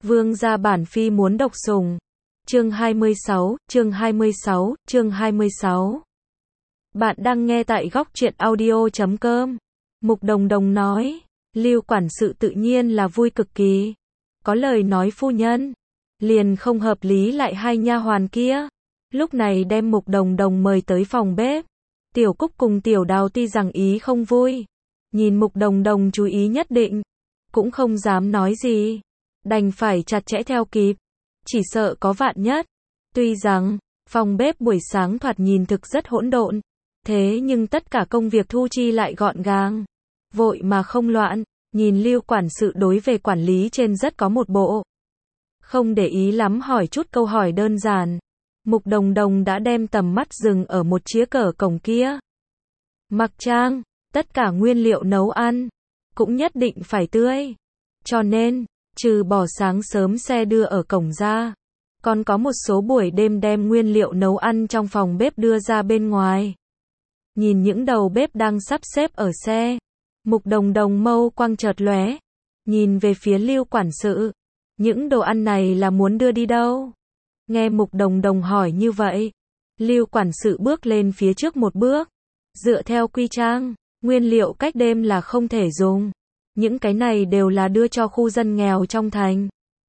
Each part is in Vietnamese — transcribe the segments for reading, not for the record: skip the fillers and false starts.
Vương gia bản phi muốn độc sủng. Chương 26, chương 26, chương 26. Bạn đang nghe tại góc truyện audio.com. Mục Đồng Đồng nói, Lưu quản sự tự nhiên là vui cực kỳ. Có lời nói phu nhân, liền không hợp lý lại hai nha hoàn kia. Lúc này đem Mục Đồng Đồng mời tới phòng bếp. Tiểu Cúc cùng Tiểu Đào tuy rằng ý không vui, nhìn Mục Đồng Đồng chú ý nhất định, cũng không dám nói gì, đành phải chặt chẽ theo kịp, chỉ sợ có vạn nhất. Tuy rằng phòng bếp buổi sáng thoạt nhìn thực rất hỗn độn, thế nhưng tất cả công việc thu chi lại gọn gàng, vội mà không loạn. Nhìn Lưu quản sự đối về quản lý trên rất có một bộ, không để ý lắm hỏi chút câu hỏi đơn giản. Mục Đồng Đồng đã đem tầm mắt dừng ở một chĩa cờ cổng kia. Mặc trang, tất cả nguyên liệu nấu ăn cũng nhất định phải tươi, cho nên trừ bỏ sáng sớm xe đưa ở cổng ra, còn có một số buổi đêm đem nguyên liệu nấu ăn trong phòng bếp đưa ra bên ngoài. Nhìn những đầu bếp đang sắp xếp ở xe, Mục Đồng Đồng mâu quang chợt lóe, nhìn về phía Lưu quản sự, những đồ ăn này là muốn đưa đi đâu? Nghe Mục Đồng Đồng hỏi như vậy, Lưu quản sự bước lên phía trước một bước, dựa theo quy trang, nguyên liệu cách đêm là không thể dùng, những cái này đều là đưa cho khu dân nghèo trong thành.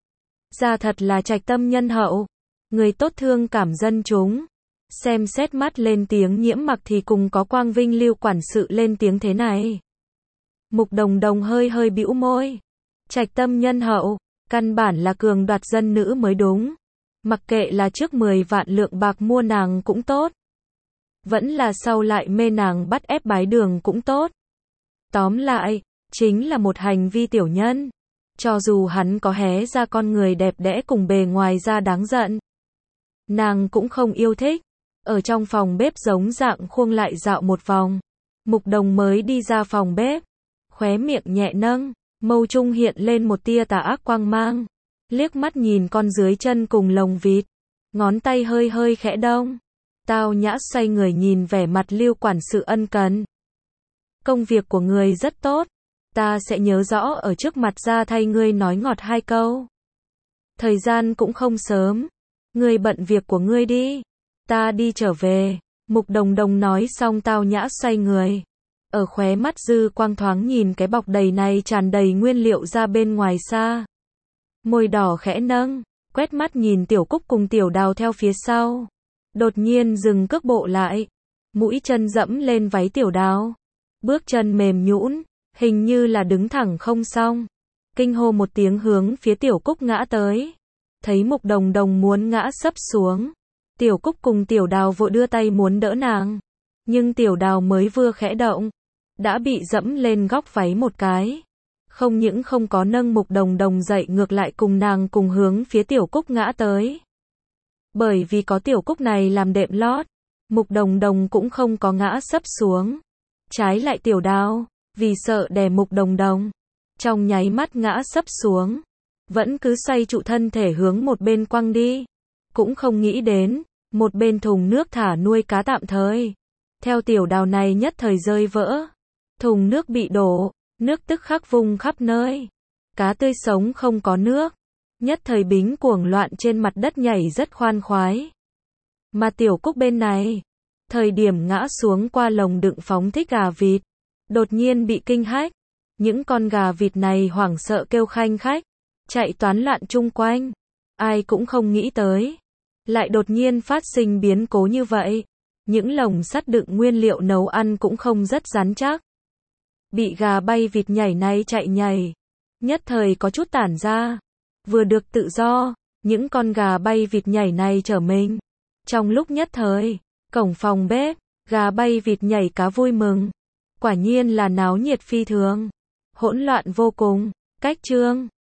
Ra thật là trạch tâm nhân hậu, người tốt thương cảm dân chúng. Xem xét mắt lên tiếng Nhiễm Mặc thì cùng có quang vinh. Lưu quản sự lên tiếng thế này. Mục Đồng Đồng hơi hơi bĩu môi. Trạch tâm nhân hậu, căn bản là cường đoạt dân nữ mới đúng. Mặc kệ là trước 10 vạn lượng bạc mua nàng cũng tốt, vẫn là sau lại mê nàng bắt ép bái đường cũng tốt. Tóm lại, chính là một hành vi tiểu nhân. Cho dù hắn có hé ra con người đẹp đẽ cùng bề ngoài ra đáng giận, nàng cũng không yêu thích. Ở trong phòng bếp giống dạng khuông lại dạo một vòng, Mục Đồng mới đi ra phòng bếp, khóe miệng nhẹ nâng, mâu trung hiện lên một tia tà ác quang mang, liếc mắt nhìn con dưới chân cùng lồng vịt, ngón tay hơi hơi khẽ động, tao nhã xoay người nhìn vẻ mặt Lưu quản sự ân cần. Công việc của người rất tốt, ta sẽ nhớ rõ ở trước mặt ra thay ngươi nói ngọt hai câu. Thời gian cũng không sớm, ngươi bận việc của ngươi đi, ta đi trở về. Mục Đồng Đồng nói xong tao nhã xoay người, ở khóe mắt dư quang thoáng nhìn cái bọc đầy này tràn đầy nguyên liệu ra bên ngoài xa. Môi đỏ khẽ nâng, quét mắt nhìn Tiểu Cúc cùng Tiểu Đào theo phía sau. Đột nhiên dừng cước bộ lại, mũi chân dẫm lên váy Tiểu Đào. Bước chân mềm nhũn, hình như là đứng thẳng không xong. Kinh hô một tiếng hướng phía Tiểu Cúc ngã tới. Thấy Mục Đồng Đồng muốn ngã sấp xuống, Tiểu Cúc cùng Tiểu Đào vội đưa tay muốn đỡ nàng. Nhưng Tiểu Đào mới vừa khẽ động, đã bị dẫm lên góc váy một cái. Không những không có nâng Mục Đồng Đồng dậy, ngược lại cùng nàng cùng hướng phía Tiểu Cúc ngã tới. Bởi vì có Tiểu Cúc này làm đệm lót, Mục Đồng Đồng cũng không có ngã sấp xuống. Trái lại Tiểu Đào, vì sợ đè Mục Đồng Đồng, trong nháy mắt ngã sấp xuống, vẫn cứ xoay trụ thân thể hướng một bên quăng đi. Cũng không nghĩ đến, một bên thùng nước thả nuôi cá tạm thời, theo Tiểu Đào này nhất thời rơi vỡ. Thùng nước bị đổ, nước tức khắc vung khắp nơi. Cá tươi sống không có nước, nhất thời bính cuồng loạn trên mặt đất nhảy rất khoan khoái. Mà Tiểu Cúc bên này, thời điểm ngã xuống qua lồng đựng phóng thích gà vịt, đột nhiên bị kinh hách. Những con gà vịt này hoảng sợ kêu khanh khách, chạy toán loạn chung quanh. Ai cũng không nghĩ tới, lại đột nhiên phát sinh biến cố như vậy. Những lồng sắt đựng nguyên liệu nấu ăn cũng không rất rắn chắc, bị gà bay vịt nhảy này chạy nhảy, nhất thời có chút tản ra. Vừa được tự do, những con gà bay vịt nhảy này trở mình. Trong lúc nhất thời, cổng phòng bếp, gà bay vịt nhảy cá vui mừng. Quả nhiên là náo nhiệt phi thường, hỗn loạn vô cùng. Cách chương